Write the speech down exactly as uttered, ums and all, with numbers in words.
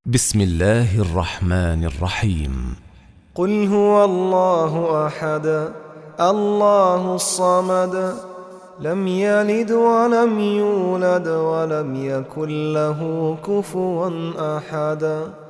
بسم الله الرحمن الرحيم. قل هو الله أحد الله الصمد لم يلد ولم يولد ولم يكن له كفوا أحد.